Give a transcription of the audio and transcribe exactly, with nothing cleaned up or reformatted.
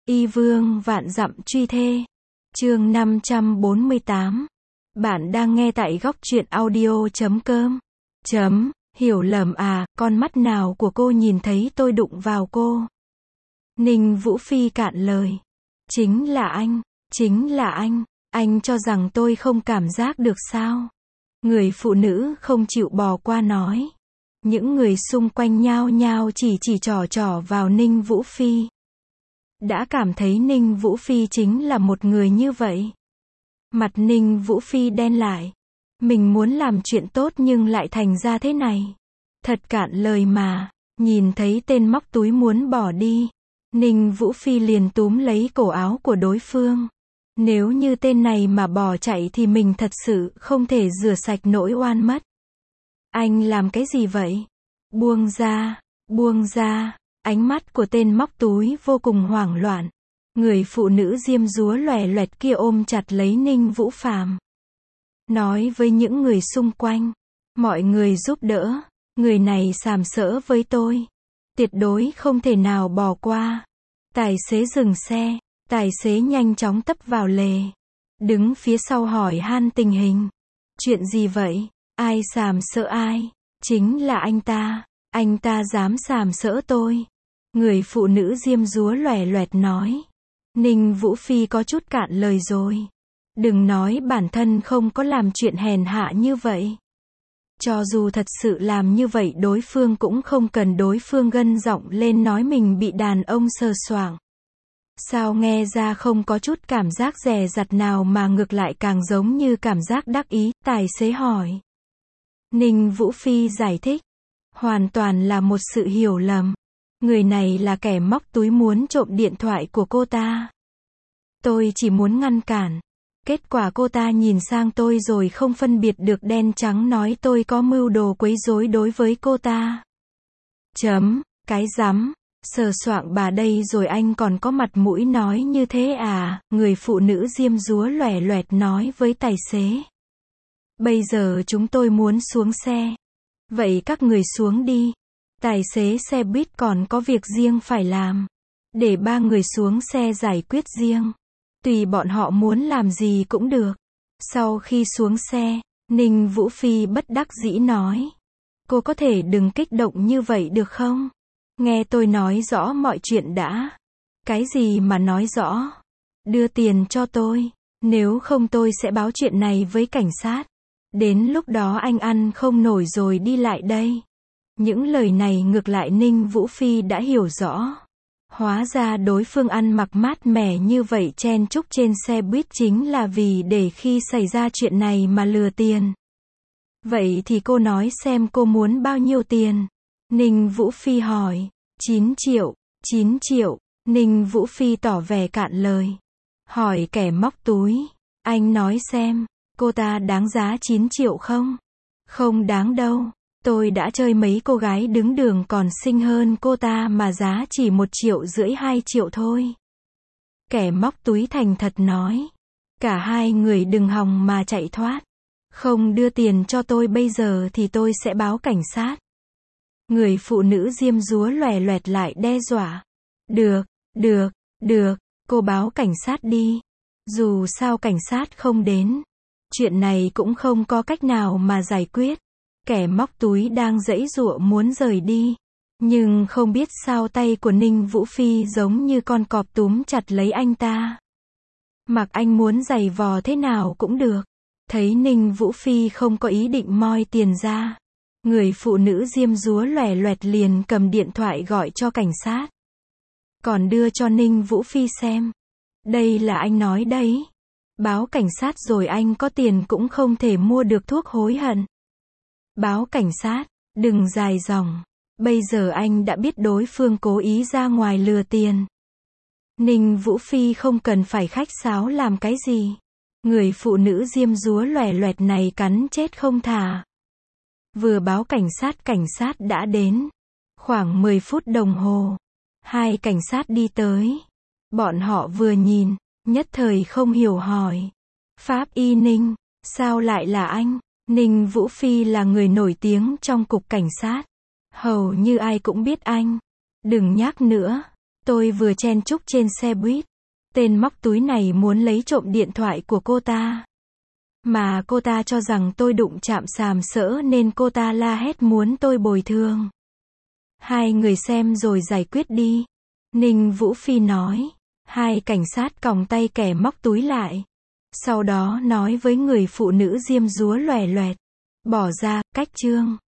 Y vương vạn dặm truy thê. Chương năm trăm bốn mươi tám. Bạn đang nghe tại góc truyện audio chấm com. Chấm, hiểu lầm à, con mắt nào của cô nhìn thấy tôi đụng vào cô? Ninh Vũ Phi cạn lời. Chính là anh, chính là anh, anh cho rằng tôi không cảm giác được sao? Người phụ nữ không chịu bỏ qua nói. Những người xung quanh nhao nhao chỉ chỉ trỏ trỏ vào Ninh Vũ Phi. Đã cảm thấy Ninh Vũ Phi chính là một người như vậy. Mặt Ninh Vũ Phi đen lại. Mình muốn làm chuyện tốt nhưng lại thành ra thế này. Thật cạn lời mà. Nhìn thấy tên móc túi muốn bỏ đi, Ninh Vũ Phi liền túm lấy cổ áo của đối phương. Nếu như tên này mà bỏ chạy thì mình thật sự không thể rửa sạch nỗi oan mất. Anh làm cái gì vậy? Buông ra, buông ra. Ánh mắt của tên móc túi vô cùng hoảng loạn. Người phụ nữ diêm dúa lòe loẹt kia ôm chặt lấy Ninh Vũ Phàm. Nói với những người xung quanh. Mọi người giúp đỡ. Người này sàm sỡ với tôi. Tuyệt đối không thể nào bỏ qua. Tài xế dừng xe. Tài xế nhanh chóng tấp vào lề. Đứng phía sau hỏi han tình hình. Chuyện gì vậy? Ai sàm sỡ ai? Chính là anh ta. Anh ta dám sàm sỡ tôi. Người phụ nữ diêm dúa lòe loẹt nói. Ninh Vũ Phi có chút cạn lời rồi. Đừng nói bản thân không có làm chuyện hèn hạ như vậy. Cho dù thật sự làm như vậy đối phương cũng không cần đối phương gân giọng lên nói mình bị đàn ông sờ soạng. Sao nghe ra không có chút cảm giác dè dặt nào mà ngược lại càng giống như cảm giác đắc ý, tài xế hỏi. Ninh Vũ Phi giải thích. Hoàn toàn là một sự hiểu lầm. Người này là kẻ móc túi muốn trộm điện thoại của cô ta. Tôi chỉ muốn ngăn cản. Kết quả cô ta nhìn sang tôi rồi không phân biệt được đen trắng nói tôi có mưu đồ quấy rối đối với cô ta. Chấm, cái rắm, sờ soạng bà đây rồi anh còn có mặt mũi nói như thế à? Người phụ nữ diêm dúa lòe loẹt nói với tài xế. Bây giờ chúng tôi muốn xuống xe. Vậy các người xuống đi. Tài xế xe buýt còn có việc riêng phải làm. Để ba người xuống xe giải quyết riêng. Tùy bọn họ muốn làm gì cũng được. Sau khi xuống xe, Ninh Vũ Phi bất đắc dĩ nói. Cô có thể đừng kích động như vậy được không? Nghe tôi nói rõ mọi chuyện đã. Cái gì mà nói rõ? Đưa tiền cho tôi. Nếu không tôi sẽ báo chuyện này với cảnh sát. Đến lúc đó anh ăn không nổi rồi đi lại đây. Những lời này ngược lại Ninh Vũ Phi đã hiểu rõ. Hóa ra đối phương ăn mặc mát mẻ như vậy chen chúc trên xe buýt chính là vì để khi xảy ra chuyện này mà lừa tiền. Vậy thì cô nói xem cô muốn bao nhiêu tiền? Ninh Vũ Phi hỏi. chín triệu, chín triệu. Ninh Vũ Phi tỏ vẻ cạn lời. Hỏi kẻ móc túi. Anh nói xem, cô ta đáng giá chín triệu không? Không đáng đâu. Tôi đã chơi mấy cô gái đứng đường còn xinh hơn cô ta mà giá chỉ một triệu rưỡi hai triệu thôi. Kẻ móc túi thành thật nói. Cả hai người đừng hòng mà chạy thoát. Không đưa tiền cho tôi bây giờ thì tôi sẽ báo cảnh sát. Người phụ nữ diêm dúa lòe loẹt lại đe dọa. Được, được, được, cô báo cảnh sát đi. Dù sao cảnh sát không đến. Chuyện này cũng không có cách nào mà giải quyết. Kẻ móc túi đang giãy giụa muốn rời đi. Nhưng không biết sao tay của Ninh Vũ Phi giống như con cọp túm chặt lấy anh ta. Mặc anh muốn giày vò thế nào cũng được. Thấy Ninh Vũ Phi không có ý định moi tiền ra. Người phụ nữ diêm dúa lòe loẹt liền cầm điện thoại gọi cho cảnh sát. Còn đưa cho Ninh Vũ Phi xem. Đây là anh nói đấy. Báo cảnh sát rồi anh có tiền cũng không thể mua được thuốc hối hận. Báo cảnh sát, đừng dài dòng. Bây giờ anh đã biết đối phương cố ý ra ngoài lừa tiền. Ninh Vũ Phi không cần phải khách sáo làm cái gì. Người phụ nữ diêm dúa lòe loẹt này cắn chết không thả. Vừa báo cảnh sát cảnh sát đã đến. Khoảng mười phút đồng hồ. Hai cảnh sát đi tới. Bọn họ vừa nhìn, nhất thời không hiểu hỏi. Pháp y Ninh, sao lại là anh? Ninh Vũ Phi là người nổi tiếng trong cục cảnh sát. Hầu như ai cũng biết anh. Đừng nhắc nữa. Tôi vừa chen chúc trên xe buýt. Tên móc túi này muốn lấy trộm điện thoại của cô ta. Mà cô ta cho rằng tôi đụng chạm sàm sỡ nên cô ta la hét muốn tôi bồi thường. Hai người xem rồi giải quyết đi. Ninh Vũ Phi nói. Hai cảnh sát còng tay kẻ móc túi lại. Sau đó nói với người phụ nữ diêm dúa loè loẹt. Bỏ ra, cách chương.